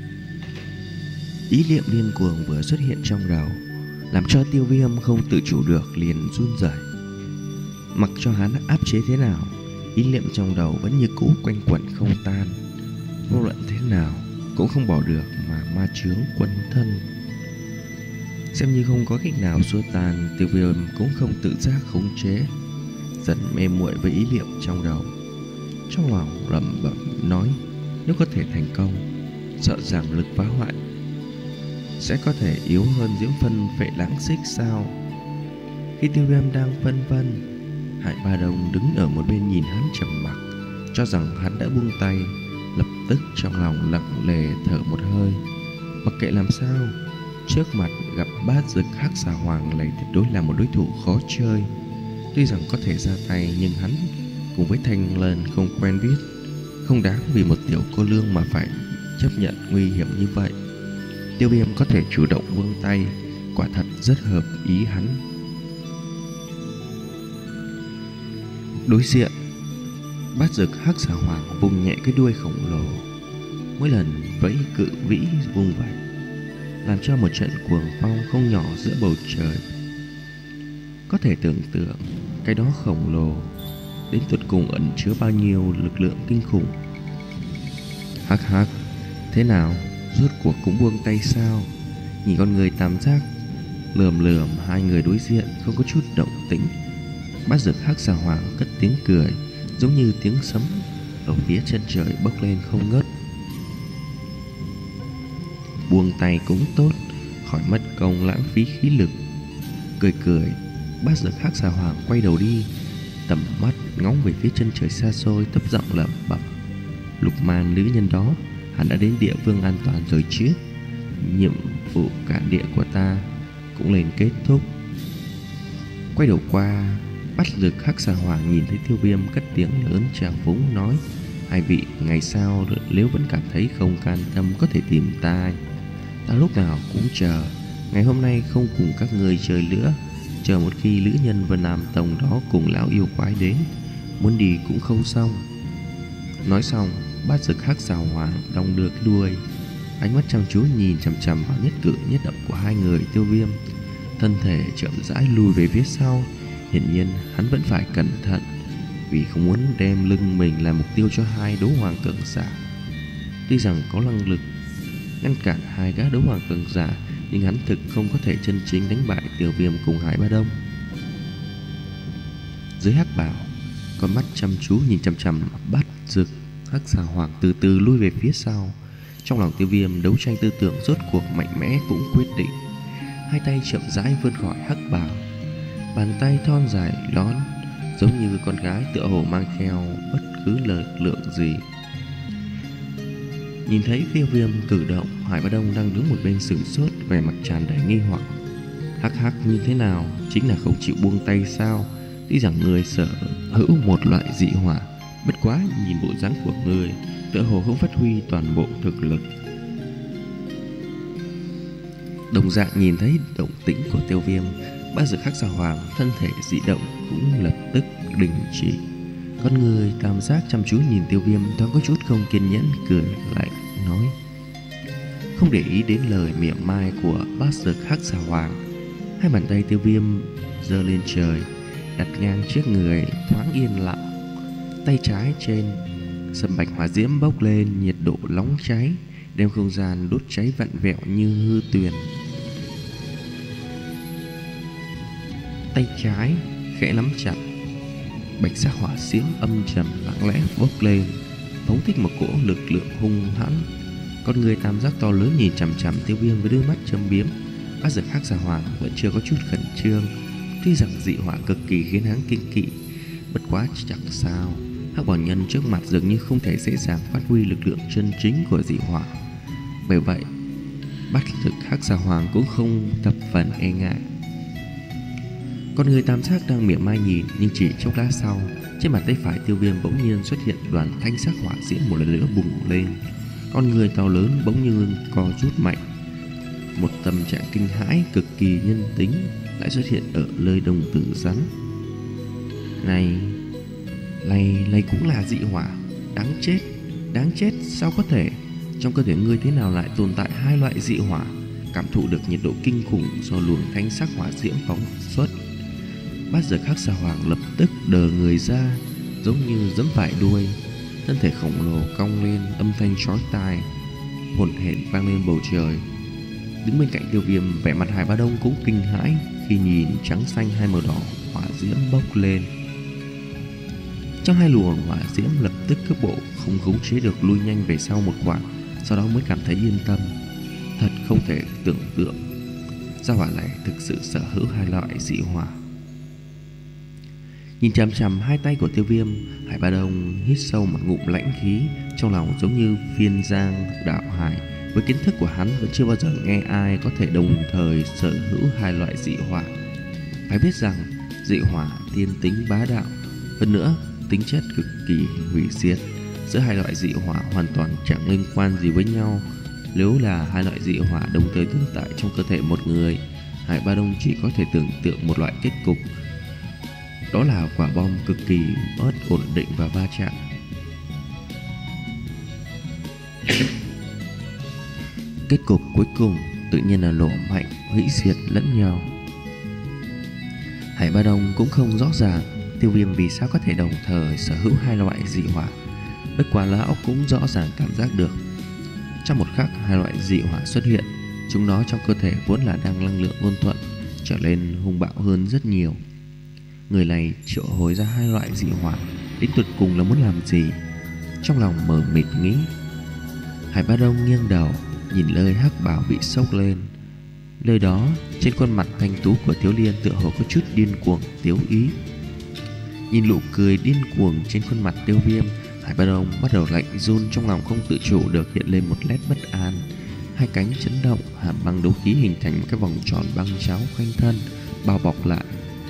Ý niệm điên cuồng vừa xuất hiện trong đầu, làm cho Tiêu Viêm không tự chủ được liền run rẩy. Mặc cho hắn áp chế thế nào, ý niệm trong đầu vẫn như cũ quanh quẩn không tan, vô luận thế nào cũng không bỏ được mà ma chướng quấn thân. Xem như không có cách nào xua tan, Tiêu Viêm cũng không tự giác khống chế, dần mê muội với ý niệm trong đầu. Trong lòng lẩm bẩm nói, nếu có thể thành công, sợ rằng lực phá hoại sẽ có thể yếu hơn diễm phân phệ lãng xích sao? Khi Tiêu Viêm đang phân vân, Hải Ba Đông đứng ở một bên nhìn hắn trầm mặc, cho rằng hắn đã buông tay. Lập tức trong lòng lặng lề thở một hơi. Mặc kệ làm sao, trước mặt gặp bát dực hắc xà hoàng này tuyệt đối là một đối thủ khó chơi. Tuy rằng có thể ra tay, nhưng hắn cùng với Thanh Lân không quen biết, không đáng vì một tiểu cô nương mà phải chấp nhận nguy hiểm như vậy. Tiêu Viêm có thể chủ động buông tay, quả thật rất hợp ý hắn. Đối diện, bát dực hắc xà hoàng vùng nhẹ cái đuôi khổng lồ, mỗi lần vẫy cự vĩ vung vẩy, làm cho một trận cuồng phong không nhỏ giữa bầu trời. Có thể tưởng tượng cái đó khổng lồ đến tột cùng ẩn chứa bao nhiêu lực lượng kinh khủng. Hắc hắc, thế nào, rốt cuộc cũng buông tay sao? Nhìn con người tam giác lườm lườm hai người đối diện không có chút động tĩnh. Bát dực hắc xà hoàng cất tiếng cười, giống như tiếng sấm ở phía chân trời bốc lên không ngớt. Buông tay cũng tốt, khỏi mất công lãng phí khí lực. Cười cười, bát dực hắc xà hoàng quay đầu đi, tầm mắt ngóng về phía chân trời xa xôi, thấp giọng lẩm bẩm, Lục Man nữ nhân đó, hắn đã đến địa phương an toàn rồi chứ? Nhiệm vụ cản địa của ta cũng lên kết thúc. Quay đầu qua, bát dực hắc xà hoàng nhìn thấy Tiêu Viêm cất tiếng lớn chào phúng nói, hai vị ngày sau nếu vẫn cảm thấy không can tâm có thể tìm ta, ta lúc nào cũng chờ. Ngày hôm nay không cùng các người chơi nữa, chờ một khi lữ nhân Vân Nam Tông đó cùng lão yêu quái đến, muốn đi cũng không xong. Nói xong, bát dực hắc xà hoàng đong đưa cái đuôi, ánh mắt chăm chú nhìn chằm chằm vào nhất cử nhất động của hai người. Tiêu Viêm thân thể chậm rãi lùi về phía sau, hiển nhiên hắn vẫn phải cẩn thận, vì không muốn đem lưng mình làm mục tiêu cho hai đấu hoàng cường giả. Tuy rằng có năng lực ngăn cản hai gã đấu hoàng cường giả, nhưng hắn thực không có thể chân chính đánh bại Tiêu Viêm cùng Hải Ba Đông. Dưới hắc bào, con mắt chăm chú nhìn chằm chằm Bát Dực Hắc Xà Hoàng từ từ lui về phía sau. Trong lòng Tiêu Viêm, đấu tranh tư tưởng rốt cuộc mạnh mẽ cũng quyết định. Hai tay chậm rãi vươn khỏi hắc bào, bàn tay thon dài lón, giống như con gái tựa hồ mang theo bất cứ lực lượng gì. Nhìn thấy Tiêu Viêm cử động, Hải Ba Đông đang đứng một bên sửng sốt, vẻ mặt tràn đầy nghi hoặc. Hắc hắc, như thế nào? Chính là không chịu buông tay sao? Tuy rằng người sở hữu một loại dị hỏa, bất quá nhìn bộ dáng của người tựa hồ không phát huy toàn bộ thực lực. Đồng dạng nhìn thấy động tĩnh của Tiêu Viêm, Bát Dực Hắc Xà Hoàng thân thể dị động cũng lập tức đình chỉ. Con người tam giác chăm chú nhìn Tiêu Viêm, thoáng có chút không kiên nhẫn, cười lạnh nói: không để ý đến lời mỉa mai của Bát Dực Hắc Xà Hoàng, hai bàn tay Tiêu Viêm giơ lên trời, đặt ngang trước người, thoáng yên lặng. Tay trái trên sầm bạch hỏa diễm bốc lên, nhiệt độ nóng cháy, đem không gian đốt cháy vặn vẹo như hư tuyền. Tay trái khẽ nắm chặt, bạch sắc hỏa diễm âm trầm lặng lẽ bốc lên, phóng thích một cỗ lực lượng hung hãn. Con người tam giác to lớn nhìn chằm chằm Tiêu Viêm với đôi mắt châm biếm. Bát Dực Hắc Xà Hoàng vẫn chưa có chút khẩn trương, tuy rằng dị hỏa cực kỳ khiến hắn kinh kỵ. Bất quá chẳng sao, hắc bảo nhân trước mặt dường như không thể dễ dàng phát huy lực lượng chân chính của dị hỏa. Bởi vậy, Bát Dực Hắc Xà Hoàng cũng không thập phần e ngại. Con người tam giác đang mỉa mai nhìn, nhưng chỉ chốc lát sau, trên bàn tay phải Tiêu Viêm bỗng nhiên xuất hiện đoàn thanh sắc hỏa diễm một lần nữa bùng lên. Con người to lớn bỗng như co rút mạnh. Một tâm trạng kinh hãi cực kỳ nhân tính lại xuất hiện ở nơi đồng tử rắn. Này, này, này cũng là dị hỏa, đáng chết, đáng chết, sao có thể? Trong cơ thể ngươi thế nào lại tồn tại hai loại dị hỏa? Cảm thụ được nhiệt độ kinh khủng do luồng thanh sắc hỏa diễm phóng xuất, Bát Dực Hắc Xà Hoàng lập tức đờ người ra, giống như giẫm phải đuôi. Thân thể khổng lồ cong lên, âm thanh chói tai hổn hển vang lên bầu trời. Đứng bên cạnh Tiêu Viêm, vẻ mặt Hải Ba Đông cũng kinh hãi khi nhìn trắng xanh hai màu đỏ hỏa diễm bốc lên. Trong hai luồng hỏa diễm lập tức cước bộ không khống chế được lui nhanh về sau một quãng, sau đó mới cảm thấy yên tâm. Thật không thể tưởng tượng, gia hỏa này thực sự sở hữu hai loại dị hỏa. Nhìn chằm chằm hai tay của Tiêu Viêm, Hải Ba Đông hít sâu một ngụm lãnh khí, trong lòng giống như phiên giang đạo hải. Với kiến thức của hắn, vẫn chưa bao giờ nghe ai có thể đồng thời sở hữu hai loại dị hỏa. Phải biết rằng dị hỏa tiên tính bá đạo, hơn nữa tính chất cực kỳ hủy diệt. Giữa hai loại dị hỏa hoàn toàn chẳng liên quan gì với nhau. Nếu là hai loại dị hỏa đồng thời tồn tại trong cơ thể một người, Hải Ba Đông chỉ có thể tưởng tượng một loại kết cục, đó là quả bom cực kỳ mất ổn định và va chạm. Kết cục cuối cùng tự nhiên là nổ mạnh, hủy diệt lẫn nhau. Hải Ba Đông cũng không rõ ràng Tiêu Viêm vì sao có thể đồng thời sở hữu hai loại dị hỏa. Bất quá lão cũng rõ ràng cảm giác được, trong một khắc hai loại dị hỏa xuất hiện, chúng nó trong cơ thể vốn là đang năng lượng ôn thuận, trở nên hung bạo hơn rất nhiều. Người này triệu hồi ra hai loại dị hỏa, đến tuyệt cùng là muốn làm gì? Trong lòng mờ mịt nghĩ. Hải Ba Đông nghiêng đầu nhìn nơi hắc bào bị sốc lên. Nơi đó, trên khuôn mặt thanh tú của Thiếu Liên tựa hồ có chút điên cuồng tiếu ý. Nhìn nụ cười điên cuồng trên khuôn mặt Tiêu Viêm, Hải Ba Đông bắt đầu lạnh run, trong lòng không tự chủ được hiện lên một nét bất an. Hai cánh chấn động, hàm băng đấu khí hình thành một cái vòng tròn băng cháo quanh thân, bao bọc lại.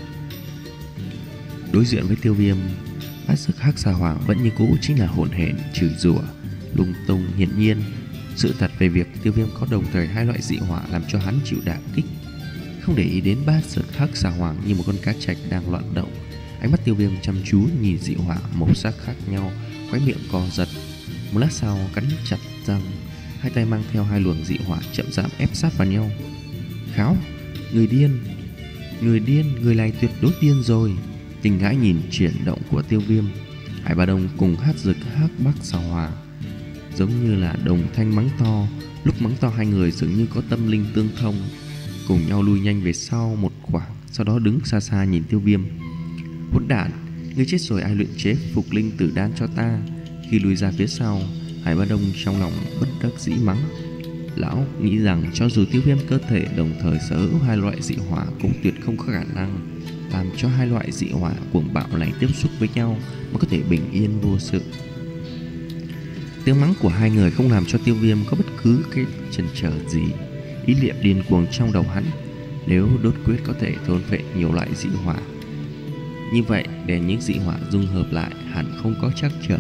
Đối diện với Tiêu Viêm, Bát Dực Hắc Xà Hoàng vẫn như cũ chính là hỗn hển chửi rủa lung tung. Hiển nhiên, sự thật về việc Tiêu Viêm có đồng thời hai loại dị hỏa làm cho hắn chịu đả kích. Không để ý đến Bát Dực Hắc Xà Hoàng như một con cá trạch đang loạn động, ánh mắt Tiêu Viêm chăm chú nhìn dị hỏa màu sắc khác nhau, khóe miệng co giật. Một lát sau, cắn chặt răng, hai tay mang theo hai luồng dị hỏa chậm rãi ép sát vào nhau. Kháo, người điên, người điên, người này tuyệt đối điên rồi. Kinh hãi nhìn chuyển động của Tiêu Viêm, Hải Ba Đông cùng Bát Dực Hắc Bắc Xà Hoàng giống như là đồng thanh mắng to, Lúc mắng to, hai người dường như có tâm linh tương thông, cùng nhau lui nhanh về sau một khoảng, sau đó đứng xa xa nhìn Tiêu Viêm. Hỗn đản, ngươi chết rồi, ai luyện chế phục linh tử đan cho ta? Khi lùi ra phía sau, Hải Ba Đông trong lòng bất đắc dĩ mắng. Lão nghĩ rằng cho dù Tiêu Viêm cơ thể đồng thời sở hữu hai loại dị hỏa cũng tuyệt không có khả năng làm cho hai loại dị hỏa cuồng bạo này tiếp xúc với nhau mới có thể bình yên vô sự. Tiếng mắng của hai người không làm cho Tiêu Viêm có bất cứ cái chần chờ gì. Ý niệm điên cuồng trong đầu hắn, nếu đốt quyết có thể thôn phệ nhiều loại dị hỏa, như vậy để những dị hỏa dung hợp lại hẳn không có trắc trở.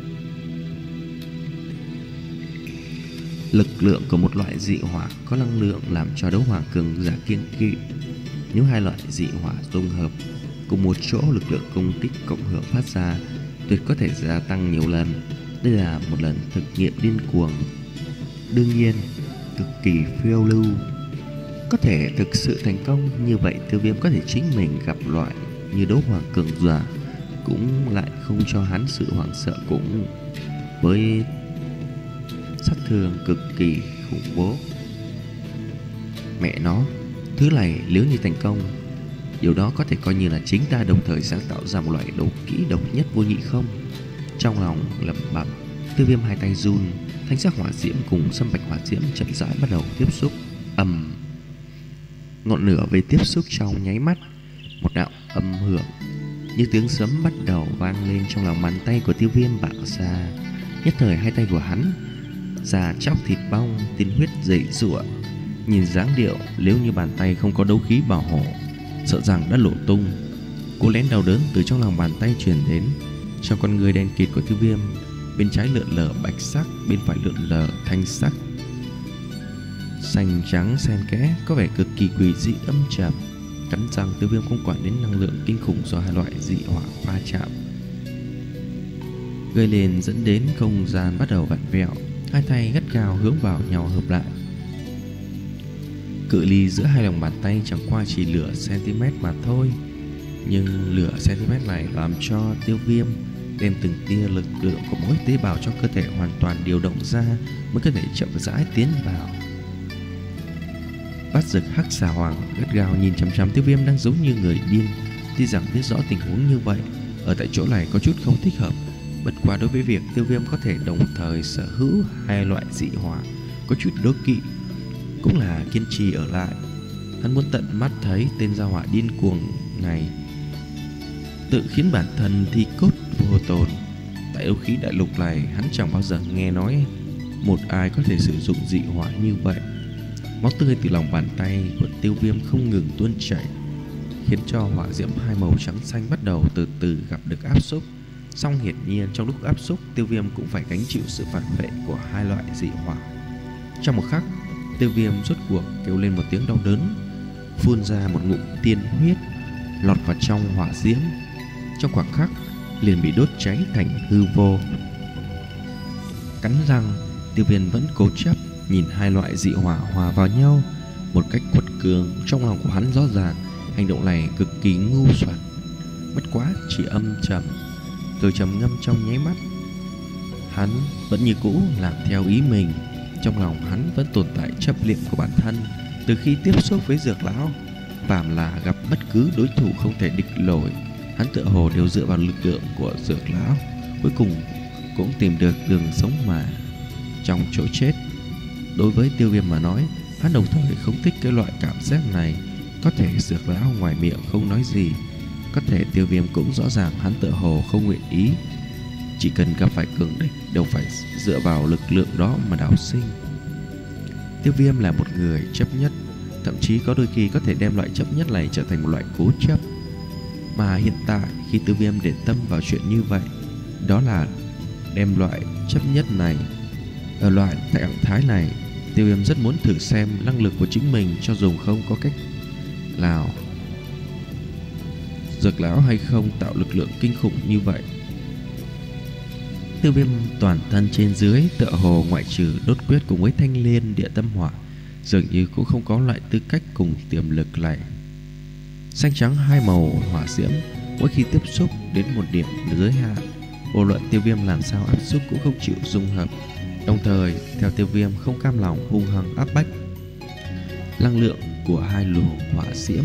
Lực lượng của một loại dị hỏa có năng lượng làm cho đấu hoàng cường giả kiêng kỵ. Nếu hai loại dị hỏa dung hợp cùng một chỗ, lực lượng công kích cộng hưởng phát ra tuyệt có thể gia tăng nhiều lần. Đây là một lần thực nghiệm điên cuồng, đương nhiên cực kỳ phiêu lưu. Có thể thực sự thành công như vậy, Tiêu Viêm có thể chính mình gặp loại như đấu hoàng cường giả cũng lại không cho hắn sự hoảng sợ, cũng với sát thương cực kỳ khủng bố. Mẹ nó, thứ này nếu như thành công, điều đó có thể coi như là chính ta đồng thời sáng tạo ra một loại đấu kỹ độc nhất vô nhị không? Trong lòng lẩm bẩm, Tiêu Viêm hai tay run, thanh sắc hỏa diễm cùng sâm bạch hỏa diễm chậm rãi bắt đầu tiếp xúc. Ầm, ngọn lửa về tiếp xúc trong nháy mắt, một đạo âm hưởng như tiếng sấm bắt đầu vang lên trong lòng bàn tay của Tiêu Viêm bạo ra. Nhất thời hai tay của hắn da chóc thịt bong, tiên huyết dậy giụa. Nhìn dáng điệu, nếu như bàn tay không có đấu khí bảo hộ, sợ rằng đã lộ tung. Cố lén đau đớn từ trong lòng bàn tay truyền đến. Trong con người đen kịt của Tiêu Viêm, bên trái lượn lờ bạch sắc, bên phải lượn lờ thanh sắc, xanh trắng xen kẽ, có vẻ cực kỳ quỷ dị âm trầm. Cắn răng, Tiêu Viêm không quản đến năng lượng kinh khủng do hai loại dị hỏa va chạm gây lên, dẫn đến không gian bắt đầu vặn vẹo. Hai tay gắt gao hướng vào nhau hợp lại. Cự ly giữa hai lòng bàn tay chẳng qua chỉ nửa cm mà thôi, nhưng nửa cm này làm cho Tiêu Viêm đem từng tia lực lượng của mỗi tế bào trong cơ thể hoàn toàn điều động ra mới có thể chậm rãi tiến vào. Bát Dực Hắc Xà Hoàng gắt gao nhìn chằm chằm Tiêu Viêm đang giống như người điên. Tuy rằng biết rõ tình huống như vậy ở tại chỗ này có chút không thích hợp, bất quá đối với việc Tiêu Viêm có thể đồng thời sở hữu hai loại dị hỏa có chút đố kỵ, cũng là kiên trì ở lại. Hắn muốn tận mắt thấy tên gia hỏa điên cuồng này tự khiến bản thân thi cốt vô tồn. Tại đấu khí đại lục này, hắn chẳng bao giờ nghe nói một ai có thể sử dụng dị hỏa như vậy. Máu tươi từ lòng bàn tay của Tiêu Viêm không ngừng tuôn chảy, khiến cho hỏa diễm hai màu trắng xanh bắt đầu từ từ gặp được áp xúc. Song hiển nhiên trong lúc áp xúc, Tiêu Viêm cũng phải gánh chịu sự phản vệ của hai loại dị hỏa. Trong một khắc, Tiêu Viêm rốt cuộc kêu lên một tiếng đau đớn, phun ra một ngụm tiên huyết lọt vào trong hỏa diễm. Trong khoảng khắc liền bị đốt cháy thành hư vô. Cắn răng, Tiêu Viêm vẫn cố chấp nhìn hai loại dị hỏa hòa vào nhau một cách quật cường. Trong lòng của hắn rõ ràng hành động này cực kỳ ngu xuẩn, bất quá chỉ âm trầm rồi trầm ngâm trong nháy mắt. Hắn vẫn như cũ làm theo ý mình. Trong lòng hắn vẫn tồn tại chấp niệm của bản thân. Từ khi tiếp xúc với Dược Lão, phàm là gặp bất cứ đối thủ không thể địch nổi, hắn tựa hồ đều dựa vào lực lượng của Dược Lão, cuối cùng cũng tìm được đường sống mà trong chỗ chết. Đối với Tiêu Viêm mà nói, hắn đồng thời không thích cái loại cảm giác này. Có thể Dược Lão ngoài miệng không nói gì, có thể Tiêu Viêm cũng rõ ràng hắn tựa hồ không nguyện ý. Chỉ cần gặp phải cường địch đều phải dựa vào lực lượng đó mà đào sinh. Tiêu Viêm là một người chấp nhất, thậm chí có đôi khi có thể đem loại chấp nhất này trở thành một loại cố chấp. Mà hiện tại khi Tiêu Viêm để tâm vào chuyện như vậy, đó là đem loại chấp nhất này. Ở loại trạng thái này, Tiêu Viêm rất muốn thử xem năng lực của chính mình cho dùng không có cách nào Dược Lão hay không tạo lực lượng kinh khủng như vậy. Tiêu Viêm toàn thân trên dưới tựa hồ ngoại trừ đốt quyết cùng với thanh liên địa tâm hỏa, dường như cũng không có loại tư cách cùng tiềm lực này. Xanh trắng hai màu hỏa diễm mỗi khi tiếp xúc đến một điểm giới hạn, vô luận Tiêu Viêm làm sao áp xúc cũng không chịu dung hợp. Đồng thời theo Tiêu Viêm không cam lòng hung hăng áp bách năng lượng của hai luồng hỏa diễm.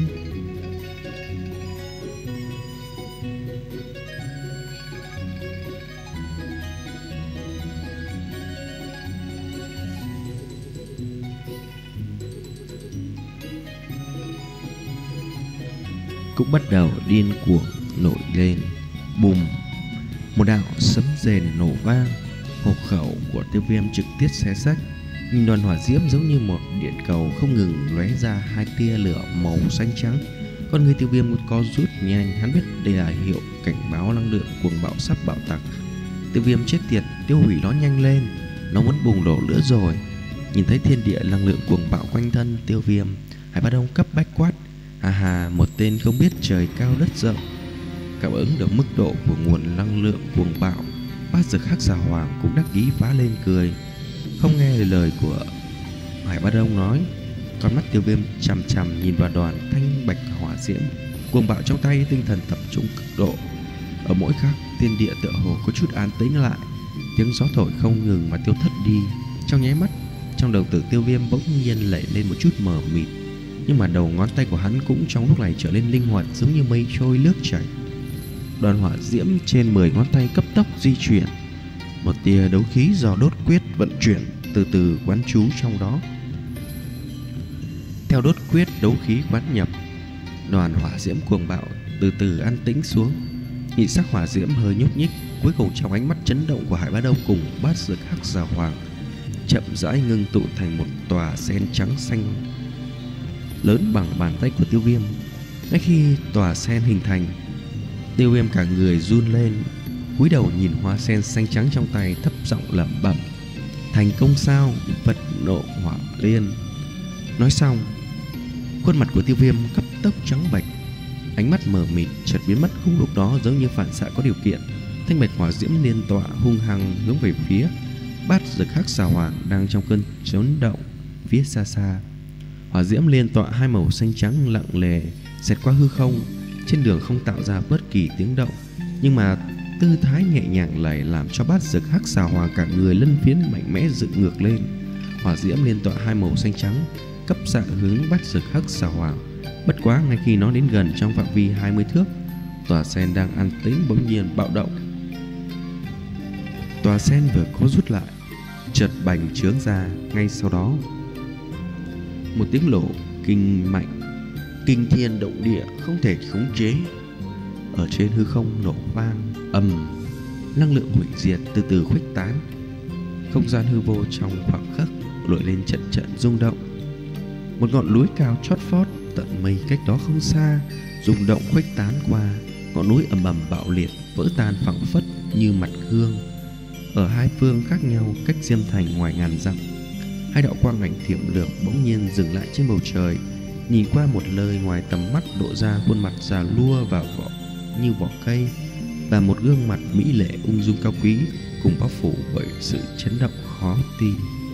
Cũng bắt đầu điên cuồng nổi lên. Bùm, một đạo sấm rền nổ vang, hộ khẩu của Tiêu Viêm trực tiếp xé rách. Nhìn đoàn hỏa diễm giống như một điện cầu không ngừng lóe ra hai tia lửa màu xanh trắng. Con người Tiêu Viêm có rút nhanh, hắn biết đây là hiệu cảnh báo năng lượng cuồng bạo sắp bạo tạc. Tiêu Viêm chết tiệt, tiêu hủy nó nhanh lên, nó muốn bùng nổ nữa rồi. Nhìn thấy thiên địa năng lượng cuồng bạo quanh thân Tiêu Viêm, Hải Bá Đông cấp bách quát: hà hà, một tên không biết trời cao đất rộng. Cảm ứng được mức độ của nguồn năng lượng cuồng bạo, Bát Dược Hắc Xà Hoàng cũng đắc ý phá lên cười. Không nghe lời của Hải Bá Đông nói, con mắt Tiêu Viêm chằm chằm nhìn vào đoàn thanh bạch hỏa diễm cuồng bạo trong tay, tinh thần tập trung cực độ. Ở mỗi khắc, thiên địa tựa hồ có chút an tĩnh lại, tiếng gió thổi không ngừng mà tiêu thất đi. Trong nháy mắt, trong đầu tử Tiêu Viêm bỗng nhiên lẩy lên một chút mờ mịt, nhưng mà đầu ngón tay của hắn cũng trong lúc này trở nên linh hoạt, giống như mây trôi nước chảy. Đoàn hỏa diễm trên mười ngón tay cấp tốc di chuyển, một tia đấu khí do đốt quyết vận chuyển, từ từ quán trú trong đó. Theo đốt quyết đấu khí quán nhập, đoàn hỏa diễm cuồng bạo từ từ an tĩnh xuống. Nhị sắc hỏa diễm hơi nhúc nhích, cuối cùng trong ánh mắt chấn động của Hải Bá Đông cùng Bát Dược Hắc Xà Hoàng, chậm rãi ngưng tụ thành một tòa sen trắng xanh lớn bằng bàn tay của Tiêu Viêm. Ngay khi tòa sen hình thành, Tiêu Viêm cả người run lên, cúi đầu nhìn hoa sen xanh trắng trong tay, thấp giọng lẩm bẩm: thành công sao, Phật nộ hỏa liên. Nói xong, khuôn mặt của Tiêu Viêm cấp tốc trắng bệch, ánh mắt mờ mịt chợt biến mất. Cùng lúc đó, giống như phản xạ có điều kiện, thanh bạch hỏa diễm liên tọa hung hăng hướng về phía Bát Dược Hắc Xà Hoàng đang trong cơn chấn động. Phía xa xa, hỏa diễm liên tọa hai màu xanh trắng lặng lề xẹt qua hư không, trên đường không tạo ra bất kỳ tiếng động, nhưng mà tư thái nhẹ nhàng lại làm cho Bát Dược Hắc Xà Hoàng cả người lân phiến mạnh mẽ dựng ngược lên. Hỏa diễm liên tọa hai màu xanh trắng cấp xạ hướng Bát Dược Hắc Xà Hoàng. Bất quá ngay khi nó đến gần trong phạm vi hai mươi thước, tòa sen đang an tĩnh bỗng nhiên bạo động. Tòa sen vừa có rút lại, chợt bành trướng ra. Ngay sau đó, một tiếng nổ kinh mạnh, kinh thiên động địa, không thể khống chế, ở trên hư không nổ vang ầm. Năng lượng hủy diệt từ từ khuếch tán, không gian hư vô trong khoảng khắc nổi lên trận trận rung động. Một ngọn núi cao chót vót tận mây cách đó không xa rung động khuếch tán qua, ngọn núi ầm ầm bạo liệt vỡ tan phẳng phất như mặt gương. Ở hai phương khác nhau, cách Diêm Thành ngoài ngàn dặm, hai đạo quang ảnh thiểm lược bỗng nhiên dừng lại trên bầu trời. Nhìn qua một lời, ngoài tầm mắt lộ ra khuôn mặt già lua và vỏ như vỏ cây, và một gương mặt mỹ lệ ung dung cao quý, cùng bao phủ bởi sự chấn động khó tin.